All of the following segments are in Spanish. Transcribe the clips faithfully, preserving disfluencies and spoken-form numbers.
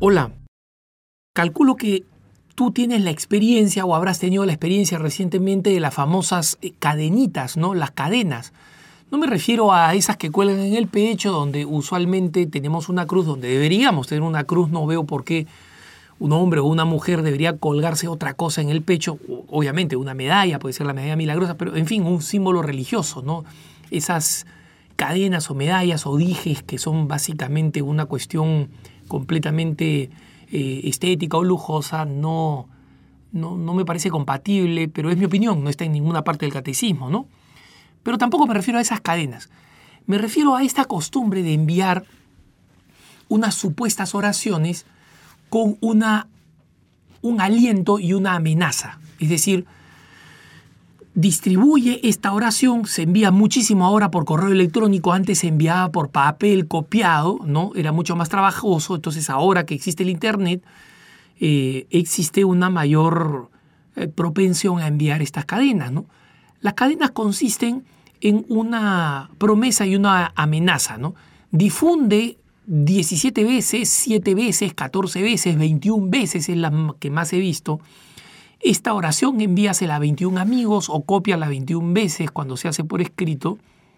Hola, calculo que tú tienes la experiencia o habrás tenido la experiencia recientemente de las famosas cadenitas, ¿no? Las cadenas. No me refiero a esas que cuelgan en el pecho, donde usualmente tenemos una cruz, donde deberíamos tener una cruz. No veo por qué un hombre o una mujer debería colgarse otra cosa en el pecho. Obviamente una medalla, puede ser la medalla milagrosa, pero en fin, un símbolo religioso, ¿no? Esas cadenas o medallas o dijes que son básicamente una cuestión completamente eh, estética o lujosa, no, no, no me parece compatible, pero es mi opinión, no está en ninguna parte del catecismo, ¿no? Pero tampoco me refiero a esas cadenas. Me refiero a esta costumbre de enviar unas supuestas oraciones con una, un aliento y una amenaza. Es decir, distribuye esta oración, se envía muchísimo ahora por correo electrónico, antes se enviaba por papel copiado, ¿no? Era mucho más trabajoso, entonces ahora que existe el internet, eh, existe una mayor eh, propensión a enviar estas cadenas, ¿no? Las cadenas consisten en una promesa y una amenaza, ¿no? Difunde diecisiete veces, siete veces, catorce veces, veintiuna veces es la que más he visto. Esta oración envíasela a veintiún amigos o cópiala veintiuna veces cuando se hace por escrito,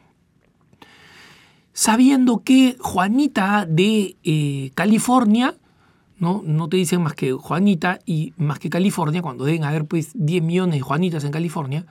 sabiendo que Juanita de eh, California, ¿no? No te dicen más que Juanita y más que California, cuando deben haber pues diez millones de Juanitas en California,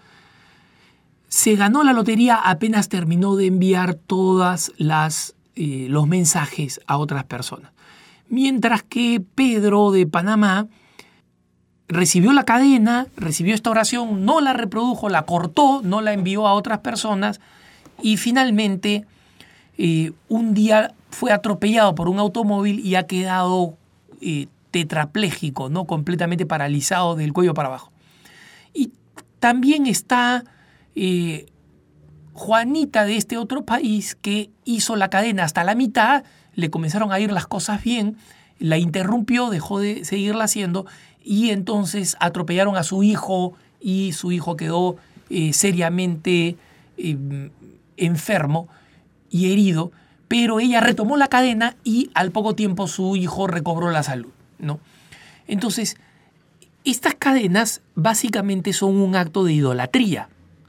se ganó la lotería apenas terminó de enviar todas las eh, los mensajes a otras personas. Mientras que Pedro de Panamá recibió la cadena, recibió esta oración, no la reprodujo, la cortó, no la envió a otras personas y finalmente eh, un día fue atropellado por un automóvil y ha quedado eh, tetrapléjico, ¿no? Completamente paralizado del cuello para abajo. Y también está eh, Juanita de este otro país que hizo la cadena hasta la mitad, le comenzaron a ir las cosas bien, la interrumpió, dejó de seguirla haciendo y entonces atropellaron a su hijo y su hijo quedó eh, seriamente eh, enfermo y herido, pero ella retomó la cadena y al poco tiempo su hijo recobró la salud, ¿no? Entonces, estas cadenas básicamente son un acto de idolatría.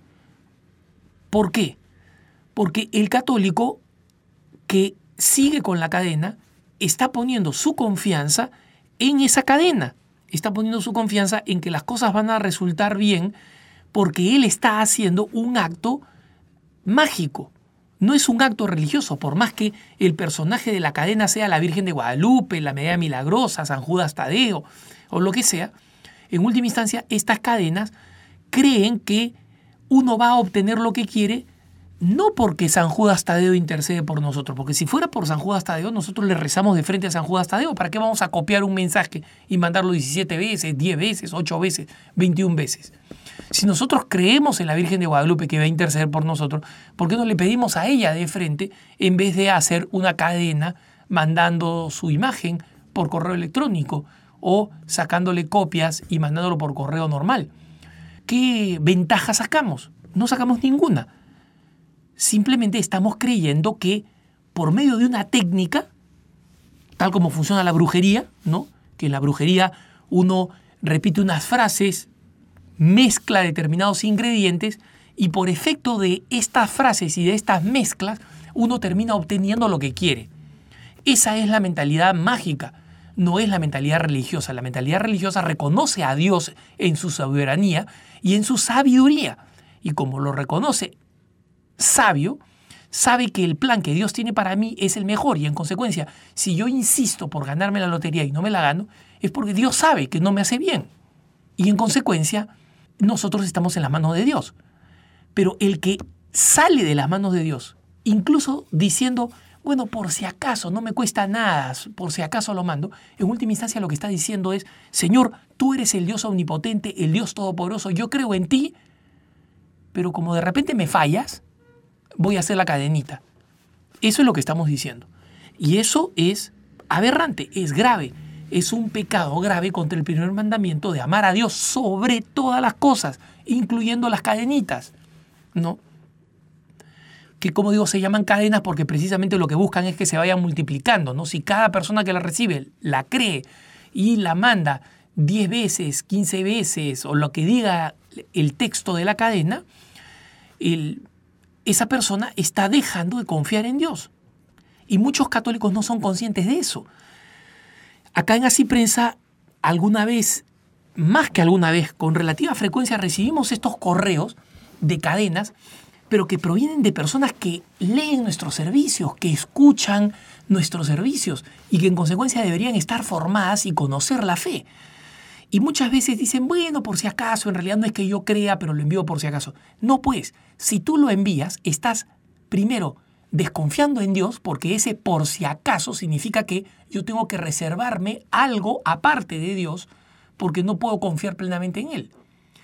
¿Por qué? Porque el católico que sigue con la cadena está poniendo su confianza en esa cadena. Está poniendo su confianza en que las cosas van a resultar bien porque él está haciendo un acto mágico. No es un acto religioso, por más que el personaje de la cadena sea la Virgen de Guadalupe, la Medalla Milagrosa, San Judas Tadeo o lo que sea. En última instancia, estas cadenas creen que uno va a obtener lo que quiere no porque San Judas Tadeo intercede por nosotros, porque si fuera por San Judas Tadeo, nosotros le rezamos de frente a San Judas Tadeo. ¿Para qué vamos a copiar un mensaje y mandarlo diecisiete veces, diez veces, ocho veces, veintiuna veces? Si nosotros creemos en la Virgen de Guadalupe que va a interceder por nosotros, ¿por qué no le pedimos a ella de frente en vez de hacer una cadena mandando su imagen por correo electrónico o sacándole copias y mandándolo por correo normal? ¿Qué ventaja sacamos? No sacamos ninguna. Simplemente estamos creyendo que por medio de una técnica, tal como funciona la brujería, ¿no? Que en la brujería uno repite unas frases, mezcla determinados ingredientes y por efecto de estas frases y de estas mezclas uno termina obteniendo lo que quiere. Esa es la mentalidad mágica, no es la mentalidad religiosa. La mentalidad religiosa reconoce a Dios en su soberanía y en su sabiduría. Y como lo reconoce sabio, sabe que el plan que Dios tiene para mí es el mejor y en consecuencia, si yo insisto por ganarme la lotería y no me la gano, es porque Dios sabe que no me hace bien. Y en consecuencia, nosotros estamos en las manos de Dios. Pero el que sale de las manos de Dios, incluso diciendo, bueno, por si acaso, no me cuesta nada, por si acaso lo mando, en última instancia lo que está diciendo es, Señor, tú eres el Dios omnipotente, el Dios todopoderoso, yo creo en ti, pero como de repente me fallas, voy a hacer la cadenita. Eso es lo que estamos diciendo. Y eso es aberrante, es grave. Es un pecado grave contra el primer mandamiento de amar a Dios sobre todas las cosas, incluyendo las cadenitas, ¿no? que como digo se llaman cadenas porque precisamente lo que buscan es que se vayan multiplicando, ¿no? Si cada persona que la recibe la cree y la manda diez veces, quince veces o lo que diga el texto de la cadena, el, esa persona está dejando de confiar en Dios. Y muchos católicos no son conscientes de eso. Acá en Así Prensa, alguna vez, más que alguna vez, con relativa frecuencia recibimos estos correos de cadenas, pero que provienen de personas que leen nuestros servicios, que escuchan nuestros servicios y que en consecuencia deberían estar formadas y conocer la fe. Y muchas veces dicen, bueno, por si acaso, en realidad no es que yo crea, pero lo envío por si acaso. No, pues, si tú lo envías, estás primero desconfiando en Dios, porque ese por si acaso significa que yo tengo que reservarme algo aparte de Dios, porque no puedo confiar plenamente en Él.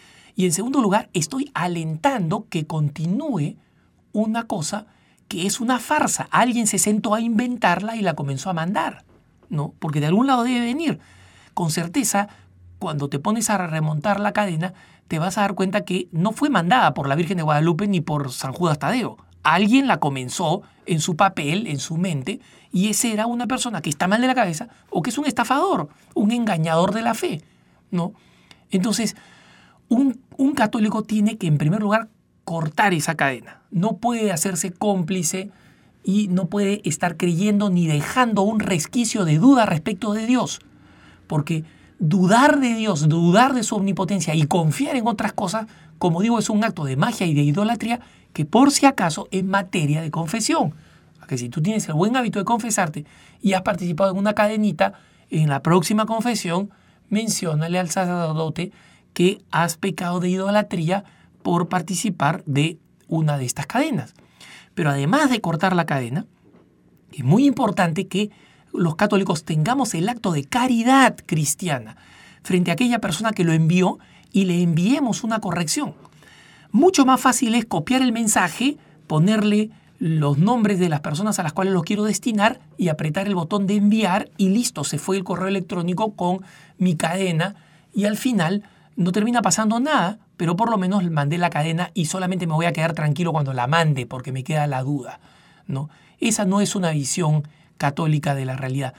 Y en segundo lugar, estoy alentando que continúe una cosa que es una farsa. Alguien se sentó a inventarla y la comenzó a mandar, ¿no? Porque de algún lado debe venir. Con certeza, cuando te pones a remontar la cadena, te vas a dar cuenta que no fue mandada por la Virgen de Guadalupe ni por San Judas Tadeo. Alguien la comenzó en su papel, en su mente, y ese era una persona que está mal de la cabeza o que es un estafador, un engañador de la fe, ¿no? Entonces, un, un católico tiene que, en primer lugar, cortar esa cadena. No puede hacerse cómplice y no puede estar creyendo ni dejando un resquicio de duda respecto de Dios, porque dudar de Dios, dudar de su omnipotencia y confiar en otras cosas, como digo, es un acto de magia y de idolatría que por si acaso es materia de confesión. Que si tú tienes el buen hábito de confesarte y has participado en una cadenita, en la próxima confesión, menciónale al sacerdote que has pecado de idolatría por participar de una de estas cadenas. Pero además de cortar la cadena, es muy importante que los católicos tengamos el acto de caridad cristiana frente a aquella persona que lo envió y le enviemos una corrección. Mucho más fácil es copiar el mensaje, ponerle los nombres de las personas a las cuales los quiero destinar y apretar el botón de enviar y listo, se fue el correo electrónico con mi cadena y al final no termina pasando nada, pero por lo menos mandé la cadena y solamente me voy a quedar tranquilo cuando la mande porque me queda la duda, ¿no? Esa no es una visión católica de la realidad.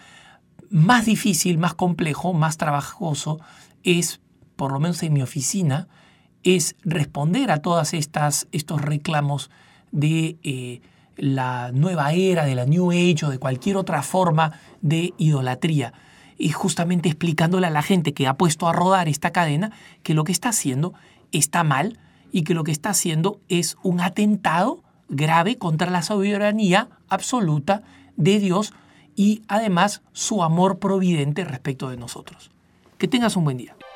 Más difícil, más complejo, más trabajoso es, por lo menos en mi oficina, es responder a todas estas estos reclamos de eh, la nueva era, de la New Age o de cualquier otra forma de idolatría. Y justamente explicándole a la gente que ha puesto a rodar esta cadena que lo que está haciendo está mal y que lo que está haciendo es un atentado grave contra la soberanía absoluta de Dios y además su amor providente respecto de nosotros. Que tengas un buen día.